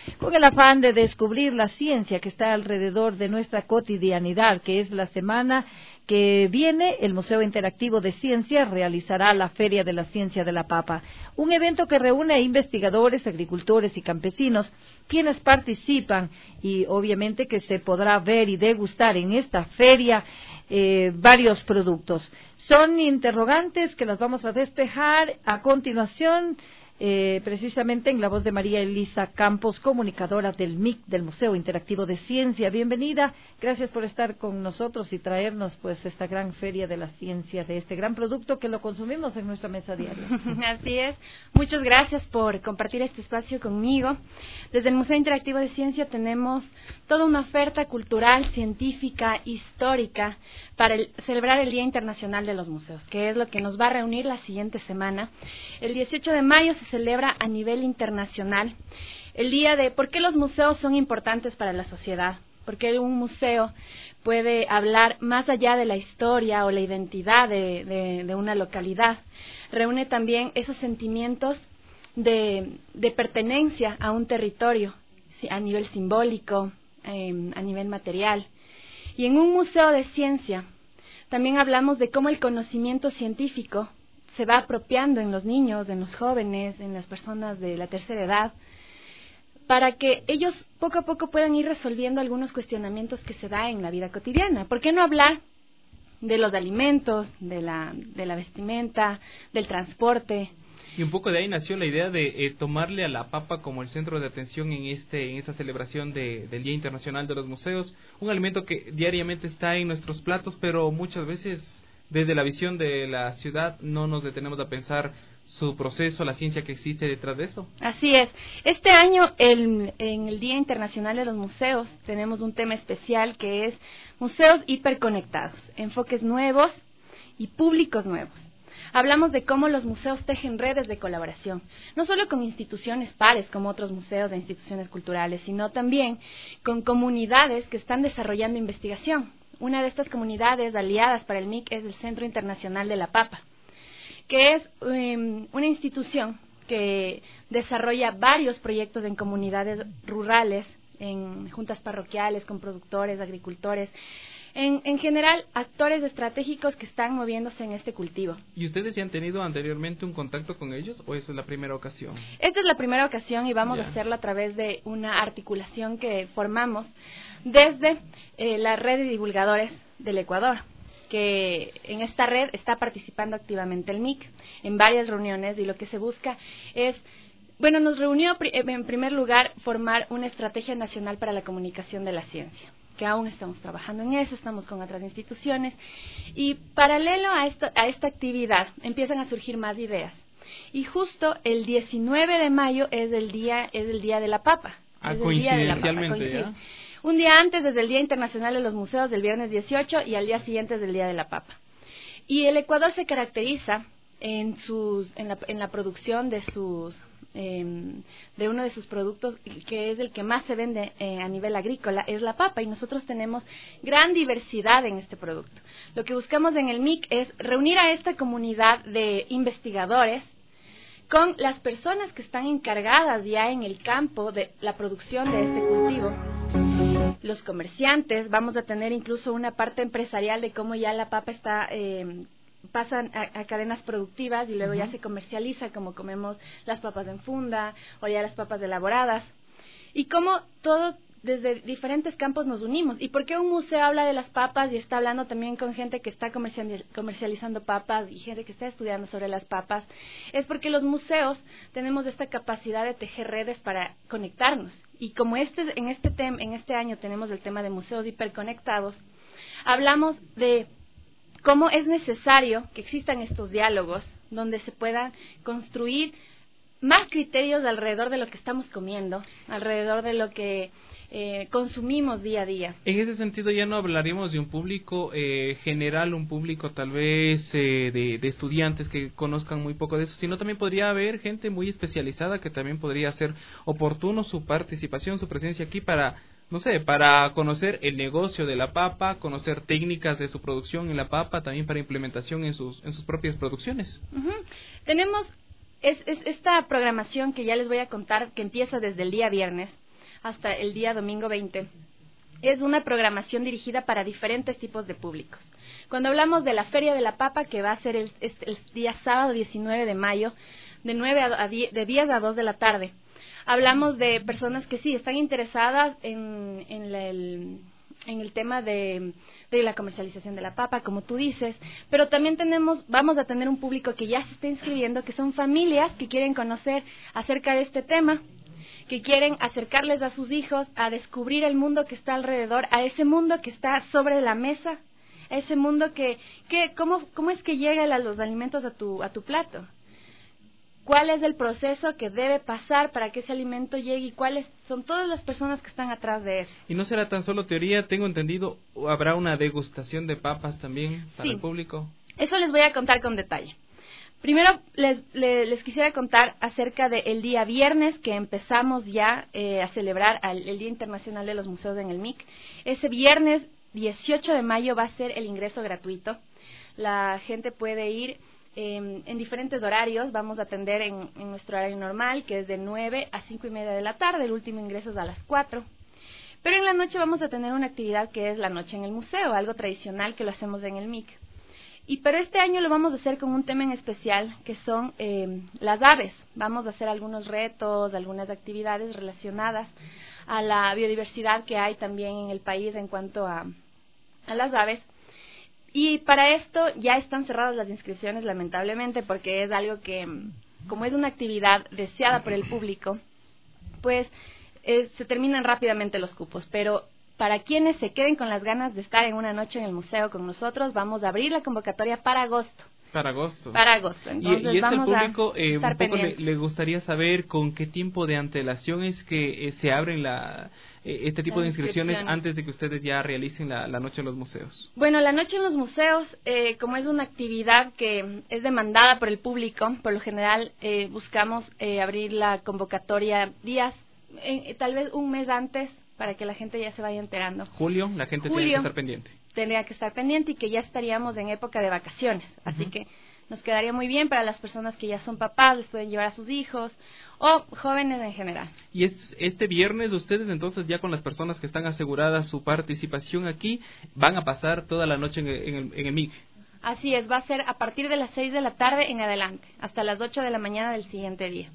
con el afán de descubrir la ciencia que está alrededor de nuestra cotidianidad, que es la semana que viene. El Museo Interactivo de Ciencia realizará la Feria de la Ciencia de la Papa, un evento que reúne a investigadores, agricultores y campesinos, quienes participan, y obviamente que se podrá ver y degustar en esta feria varios productos. Son interrogantes que las vamos a despejar a continuación, precisamente en la voz de María Elisa Campos, comunicadora del MIC, del Museo Interactivo de Ciencia. Bienvenida, gracias por estar con nosotros y traernos pues esta gran feria de la ciencia, de este gran producto que lo consumimos en nuestra mesa diaria. Así es, muchas gracias por compartir este espacio conmigo. Desde el Museo Interactivo de Ciencia tenemos toda una oferta cultural, científica, histórica para celebrar el Día Internacional de los Museos, que es lo que nos va a reunir la siguiente semana. El 18 de mayo se celebra a nivel internacional el día de por qué los museos son importantes para la sociedad, porque un museo puede hablar más allá de la historia o la identidad de una localidad. Reúne también esos sentimientos de pertenencia a un territorio, a nivel simbólico, a nivel material. Y en un museo de ciencia también hablamos de cómo el conocimiento científico se va apropiando en los niños, en los jóvenes, en las personas de la tercera edad, para que ellos poco a poco puedan ir resolviendo algunos cuestionamientos que se da en la vida cotidiana. ¿Por qué no hablar de los alimentos, de la vestimenta, del transporte? Y un poco de ahí nació la idea de tomarle a la papa como el centro de atención en esta celebración del Día Internacional de los Museos, un alimento que diariamente está en nuestros platos, pero muchas veces desde la visión de la ciudad no nos detenemos a pensar su proceso, la ciencia que existe detrás de eso. Así es. Este año, en el Día Internacional de los Museos, tenemos un tema especial que es museos hiperconectados, enfoques nuevos y públicos nuevos. Hablamos de cómo los museos tejen redes de colaboración, no solo con instituciones pares como otros museos de instituciones culturales, sino también con comunidades que están desarrollando investigación. Una de estas comunidades aliadas para el MIC es el Centro Internacional de la Papa, que es una institución que desarrolla varios proyectos en comunidades rurales, en juntas parroquiales, con productores, agricultores, en general, actores estratégicos que están moviéndose en este cultivo. ¿Y ustedes ya han tenido anteriormente un contacto con ellos o esa es la primera ocasión? Esta es la primera ocasión y vamos a hacerlo a través de una articulación que formamos desde la red de divulgadores del Ecuador, que en esta red está participando activamente el MIC en varias reuniones, y lo que se busca es, nos reunió en primer lugar formar una estrategia nacional para la comunicación de la ciencia, que aún estamos trabajando en eso, estamos con otras instituciones, y paralelo a esta actividad empiezan a surgir más ideas. Y justo el 19 de mayo es el día de la papa. Coincidencialmente, ¿ya? Un día antes, desde el Día Internacional de los Museos, del viernes 18, y al día siguiente es el Día de la Papa. Y el Ecuador se caracteriza en la producción de uno de sus productos, que es el que más se vende a nivel agrícola, es la papa, y nosotros tenemos gran diversidad en este producto. Lo que buscamos en el MIC es reunir a esta comunidad de investigadores con las personas que están encargadas ya en el campo de la producción de este cultivo. Los comerciantes, vamos a tener incluso una parte empresarial de cómo ya la papa está pasan a cadenas productivas y luego ya se comercializa, como comemos las papas en funda o ya las papas elaboradas, y cómo todos desde diferentes campos nos unimos. ¿Y por qué un museo habla de las papas y está hablando también con gente que está comercializando papas y gente que está estudiando sobre las papas? Es porque los museos tenemos esta capacidad de tejer redes para conectarnos, y como en este año tenemos el tema de museos hiperconectados, hablamos de cómo es necesario que existan estos diálogos donde se puedan construir más criterios alrededor de lo que estamos comiendo, alrededor de lo que consumimos día a día. En ese sentido ya no hablaríamos de un público general, un público tal vez de estudiantes que conozcan muy poco de eso, sino también podría haber gente muy especializada que también podría ser oportuno su participación, su presencia aquí para, no sé, para conocer el negocio de la papa, conocer técnicas de su producción en la papa, también para implementación en sus propias producciones. Tenemos esta programación que ya les voy a contar, que empieza desde el día viernes. hasta el día domingo 20. Es una programación dirigida para diferentes tipos de públicos. Cuando hablamos de la Feria de la Papa, que va a ser el día sábado 19 de mayo, de 10 a 2 de la tarde, hablamos de personas que sí están interesadas en el tema de la comercialización de la papa, como tú dices, pero también vamos a tener un público que ya se está inscribiendo, que son familias que quieren conocer acerca de este tema, que quieren acercarles a sus hijos a descubrir el mundo que está alrededor, a ese mundo que está sobre la mesa, a ese mundo ¿cómo es que llegan los alimentos a tu plato? ¿Cuál es el proceso que debe pasar para que ese alimento llegue y cuáles son todas las personas que están atrás de eso? Y no será tan solo teoría, tengo entendido, habrá una degustación de papas también para el público. Eso les voy a contar con detalle. Primero les quisiera contar acerca del día viernes que empezamos ya a celebrar el Día Internacional de los Museos en el MIC. Ese viernes 18 de mayo va a ser el ingreso gratuito. La gente puede ir en diferentes horarios. Vamos a atender en nuestro horario normal, que es de 9 a 5 y media de la tarde. El último ingreso es a las 4. Pero en la noche vamos a tener una actividad que es la noche en el museo, algo tradicional que lo hacemos en el MIC. Pero este año lo vamos a hacer con un tema en especial, que son las aves. Vamos a hacer algunos retos, algunas actividades relacionadas a la biodiversidad que hay también en el país en cuanto a las aves. Y para esto ya están cerradas las inscripciones, lamentablemente, porque es algo que, como es una actividad deseada por el público, pues se terminan rápidamente los cupos. Pero para quienes se queden con las ganas de estar en una noche en el museo con nosotros, vamos a abrir la convocatoria para agosto. Para agosto. Entonces y vamos el público, a estar un poco pendientes. le gustaría saber con qué tiempo de antelación es que se abren este tipo de inscripciones antes de que ustedes ya realicen la noche en los museos. Bueno, la noche en los museos, como es una actividad que es demandada por el público, por lo general buscamos abrir la convocatoria días, tal vez un mes antes, para que la gente ya se vaya enterando. Julio, la gente tiene que estar pendiente. Tendría que estar pendiente y que ya estaríamos en época de vacaciones. Así que nos quedaría muy bien para las personas que ya son papás, les pueden llevar a sus hijos o jóvenes en general. Y este viernes ustedes entonces ya con las personas que están aseguradas su participación aquí van a pasar toda la noche en el MIC. Así es, va a ser a partir de las 6 de la tarde en adelante, hasta las 8 de la mañana del siguiente día.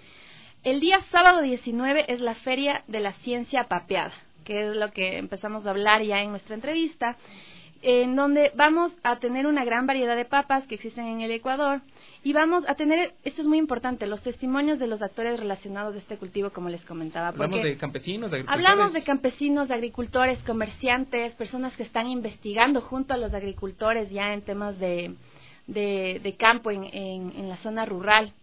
El día sábado 19 es la Feria de la Ciencia Papeada, que es lo que empezamos a hablar ya en nuestra entrevista, en donde vamos a tener una gran variedad de papas que existen en el Ecuador y vamos a tener, esto es muy importante, los testimonios de los actores relacionados de este cultivo, como les comentaba. Hablamos de campesinos, de agricultores. Hablamos de campesinos, de agricultores, comerciantes, personas que están investigando junto a los agricultores ya en temas de campo en la zona rural.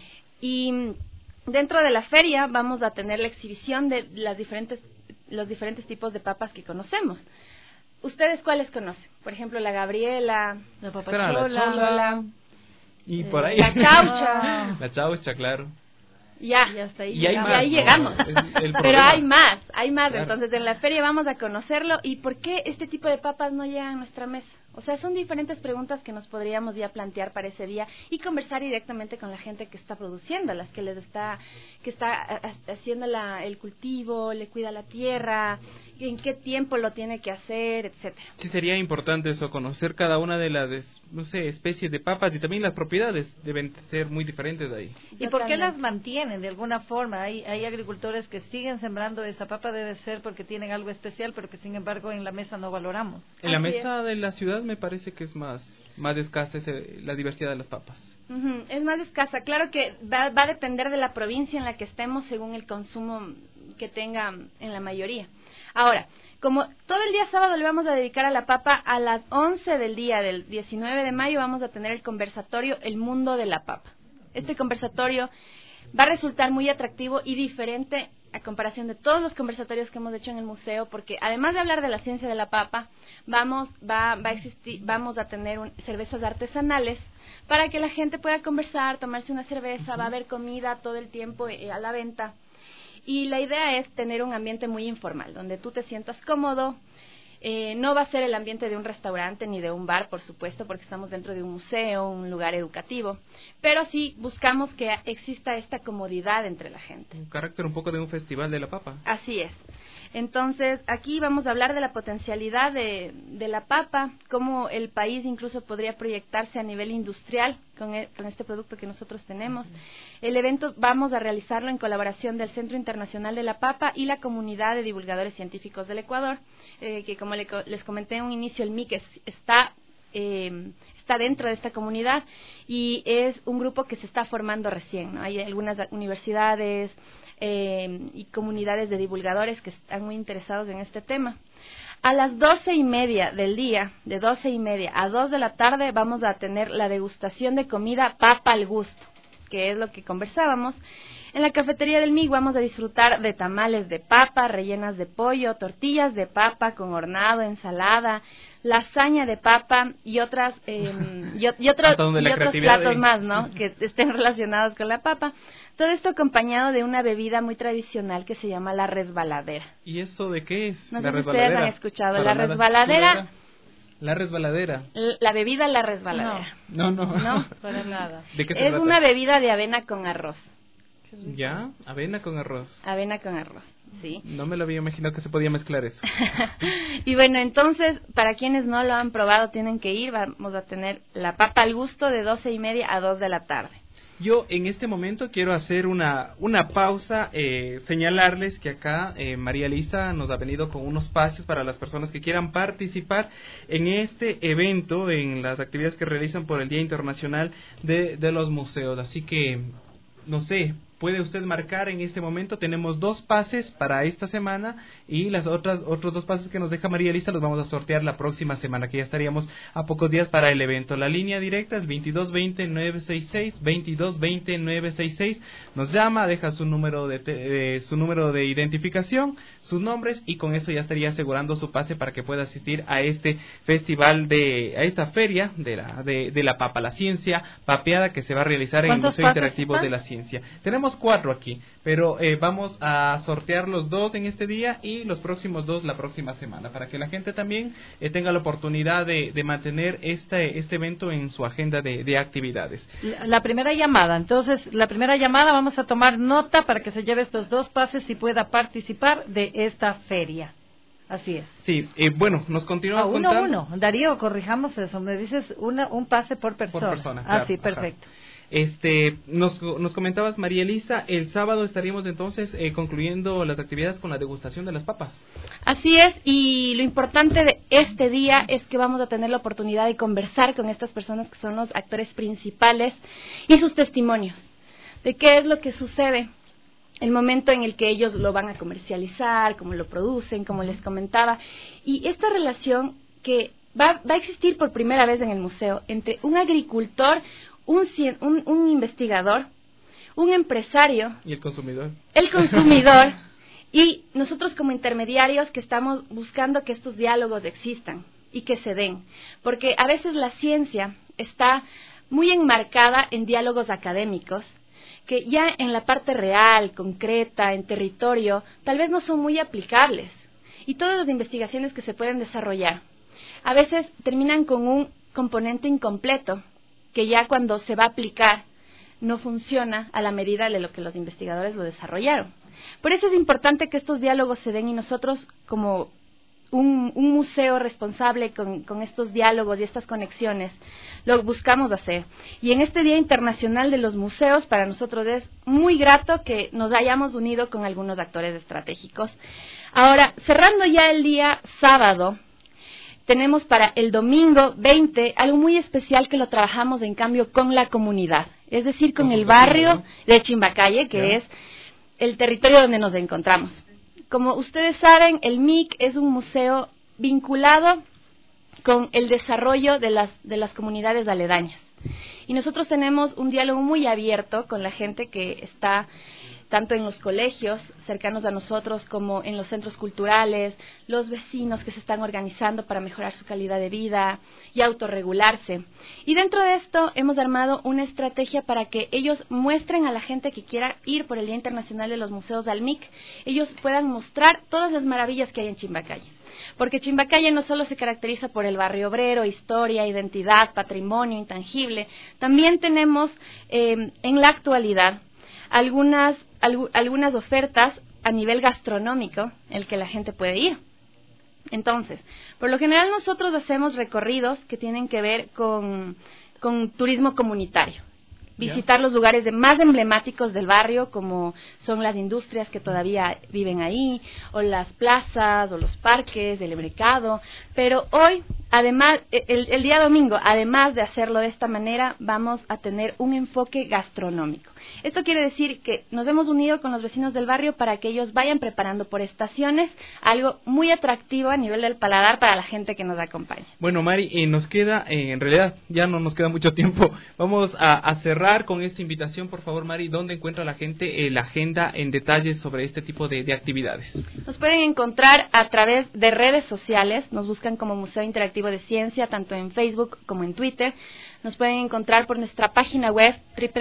Y dentro de la feria vamos a tener la exhibición de los diferentes tipos de papas que conocemos. ¿Ustedes cuáles conocen? Por ejemplo, la Gabriela, la papachola, la chola, y por ahí. La chaucha. La chaucha, claro. Ya hasta ahí llegamos. Pero hay más. Claro. Entonces, en la feria vamos a conocerlo. ¿Y por qué este tipo de papas no llegan a nuestra mesa? O sea, son diferentes preguntas que nos podríamos ya plantear para ese día y conversar directamente con la gente que está produciéndolas, que está haciendo el cultivo, le cuida la tierra, en qué tiempo lo tiene que hacer, etcétera. Sí, sería importante eso, conocer cada una de las, especies de papas y también las propiedades deben ser muy diferentes de ahí. ¿Y por qué las mantienen de alguna forma? Hay agricultores que siguen sembrando esa papa, debe ser porque tienen algo especial, pero que sin embargo en la mesa no valoramos. En la mesa de la ciudad me parece que es más escasa la diversidad de las papas. Es más escasa. Claro que va a depender de la provincia en la que estemos según el consumo que tenga en la mayoría. Ahora, como todo el día sábado le vamos a dedicar a la papa, a las 11 del día del 19 de mayo vamos a tener el conversatorio El Mundo de la Papa. Este conversatorio va a resultar muy atractivo y diferente a comparación de todos los conversatorios que hemos hecho en el museo, porque además de hablar de la ciencia de la papa, vamos a tener cervezas artesanales para que la gente pueda conversar, tomarse una cerveza, va a haber comida todo el tiempo a la venta. Y la idea es tener un ambiente muy informal, donde tú te sientas cómodo, No va a ser el ambiente de un restaurante ni de un bar, por supuesto, porque estamos dentro de un museo, un lugar educativo, pero sí buscamos que exista esta comodidad entre la gente. Un carácter un poco de un festival de la papa. Así es. Entonces, aquí vamos a hablar de la potencialidad de la papa, cómo el país incluso podría proyectarse a nivel industrial con este producto que nosotros tenemos. El evento vamos a realizarlo en colaboración del Centro Internacional de la Papa y la Comunidad de Divulgadores Científicos del Ecuador, que como les comenté en un inicio, el MIC está dentro de esta comunidad y es un grupo que se está formando recién, ¿no? Hay algunas universidades y comunidades de divulgadores que están muy interesados en este tema. A las 12:30 del día, de 12:30 a 2 de la tarde, vamos a tener la degustación de comida papa al gusto, que es lo que conversábamos. En la cafetería del MIG vamos a disfrutar de tamales de papa, rellenas de pollo, tortillas de papa con hornado, ensalada, lasaña de papa y otros platos más, ¿no? Que estén relacionados con la papa. Todo esto acompañado de una bebida muy tradicional que se llama la resbaladera. ¿Y eso de qué es? No sé si ustedes han escuchado. La resbaladera. La resbaladera. La bebida la resbaladera. No, para nada. ¿De qué se trata? Es una bebida de avena con arroz. ¿Ya? Avena con arroz. Avena con arroz, sí. No me lo había imaginado que se podía mezclar eso. Y bueno, entonces, para quienes no lo han probado, tienen que ir. Vamos a tener la papa al gusto de 12:30 a 2 de la tarde. Yo en este momento quiero hacer una pausa, señalarles que acá María Elisa nos ha venido con unos pases para las personas que quieran participar en este evento, en las actividades que realizan por el Día Internacional de los Museos. Así que, no sé, puede usted marcar en este momento. Tenemos 2 pases para esta semana y otros 2 pases que nos deja María Elisa los vamos a sortear la próxima semana, que ya estaríamos a pocos días para el evento. La línea directa es 2220-966, 2220-966. Nos llama, deja su número de identificación, sus nombres, y con eso ya estaría asegurando su pase para que pueda asistir a este festival, a esta feria de la papa, la ciencia papeada, que se va a realizar en el Museo Interactivo de la Ciencia. Tenemos 4 aquí, pero vamos a sortear los 2 en este día y los próximos 2 la próxima semana, para que la gente también tenga la oportunidad de mantener este evento en su agenda de actividades. La primera llamada, entonces, vamos a tomar nota para que se lleve estos 2 pases y pueda participar de esta feria. Así es. Sí, bueno, nos continuamos contando. Uno. Darío, corrijamos eso, me dices un pase por persona. Por persona, claro. Sí, perfecto. Ajá. Nos comentabas, María Elisa, el sábado estaríamos entonces concluyendo las actividades con la degustación de las papas. Así es, y lo importante de este día es que vamos a tener la oportunidad de conversar con estas personas que son los actores principales y sus testimonios de qué es lo que sucede, el momento en el que ellos lo van a comercializar, cómo lo producen, como les comentaba, y esta relación que va a existir por primera vez en el museo entre un agricultor, un investigador, un empresario y el consumidor y nosotros como intermediarios que estamos buscando que estos diálogos existan y que se den, porque a veces la ciencia está muy enmarcada en diálogos académicos que ya en la parte real, concreta, en territorio, tal vez no son muy aplicables, y todas las investigaciones que se pueden desarrollar a veces terminan con un componente incompleto que ya cuando se va a aplicar no funciona a la medida de lo que los investigadores lo desarrollaron. Por eso es importante que estos diálogos se den, y nosotros como un museo responsable con estos diálogos y estas conexiones lo buscamos hacer. Y en este Día Internacional de los Museos, para nosotros es muy grato que nos hayamos unido con algunos actores estratégicos. Ahora, cerrando ya el día sábado, tenemos para el domingo 20 algo muy especial que lo trabajamos en cambio con la comunidad, es decir, con el barrio de Chimbacalle, que es el territorio donde nos encontramos. Como ustedes saben, el MIC es un museo vinculado con el desarrollo de las comunidades aledañas. Y nosotros tenemos un diálogo muy abierto con la gente que está tanto en los colegios cercanos a nosotros como en los centros culturales, los vecinos que se están organizando para mejorar su calidad de vida y autorregularse. Y dentro de esto hemos armado una estrategia para que ellos muestren a la gente que quiera ir por el Día Internacional de los Museos al MIC, ellos puedan mostrar todas las maravillas que hay en Chimbacalle. porque Chimbacaya no solo se caracteriza por el barrio obrero, historia, identidad, patrimonio intangible, también tenemos en la actualidad algunas ofertas a nivel gastronómico en el que la gente puede ir. Entonces, por lo general nosotros hacemos recorridos que tienen que ver con turismo comunitario. Visitar los lugares más emblemáticos del barrio, como son las industrias que todavía viven ahí, o las plazas, o los parques, el mercado. Pero hoy, además, el día domingo, además de hacerlo de esta manera, vamos a tener un enfoque gastronómico. Esto quiere decir que nos hemos unido con los vecinos del barrio para que ellos vayan preparando por estaciones algo muy atractivo a nivel del paladar para la gente que nos acompaña. Bueno, Mari, nos queda, en realidad ya no nos queda mucho tiempo. Vamos a cerrar con esta invitación, por favor, Mari. ¿Dónde encuentra la gente la agenda en detalle sobre este tipo de actividades? Nos pueden encontrar a través de redes sociales. Nos buscan como Museo Interactivo de Ciencia, tanto en Facebook como en Twitter. Nos pueden encontrar por nuestra página web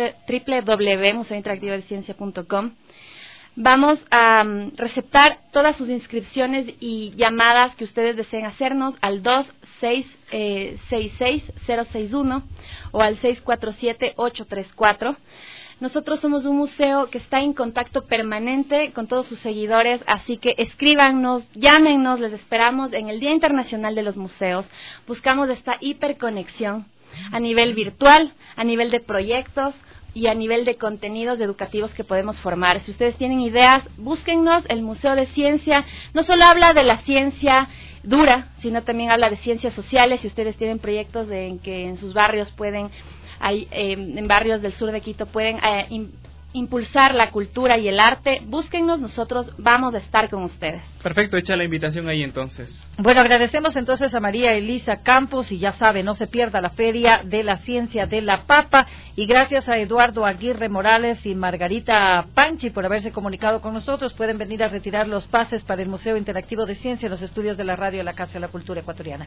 www.museointeractivodeciencia.com. Vamos a receptar todas sus inscripciones y llamadas que ustedes deseen hacernos al 2666-061 o al 647-834. Nosotros somos un museo que está en contacto permanente con todos sus seguidores, así que escríbanos, llámenos, les esperamos en el Día Internacional de los Museos. Buscamos esta hiperconexión a nivel virtual, a nivel de proyectos y a nivel de contenidos educativos que podemos formar. Si ustedes tienen ideas, búsquennos. El Museo de Ciencia no solo habla de la ciencia dura, sino también habla de ciencias sociales. Si ustedes tienen proyectos en que en sus barrios pueden, en barrios del sur de Quito pueden impulsar la cultura y el arte, búsquennos, nosotros vamos a estar con ustedes. Perfecto, echa la invitación ahí entonces. Bueno, agradecemos entonces a María Elisa Campos, y ya sabe, no se pierda la Feria de la Ciencia de la Papa, y gracias a Eduardo Aguirre Morales y Margarita Panchi por haberse comunicado con nosotros. Pueden venir a retirar los pases para el Museo Interactivo de Ciencia en los estudios de la radio de la Casa de la Cultura Ecuatoriana.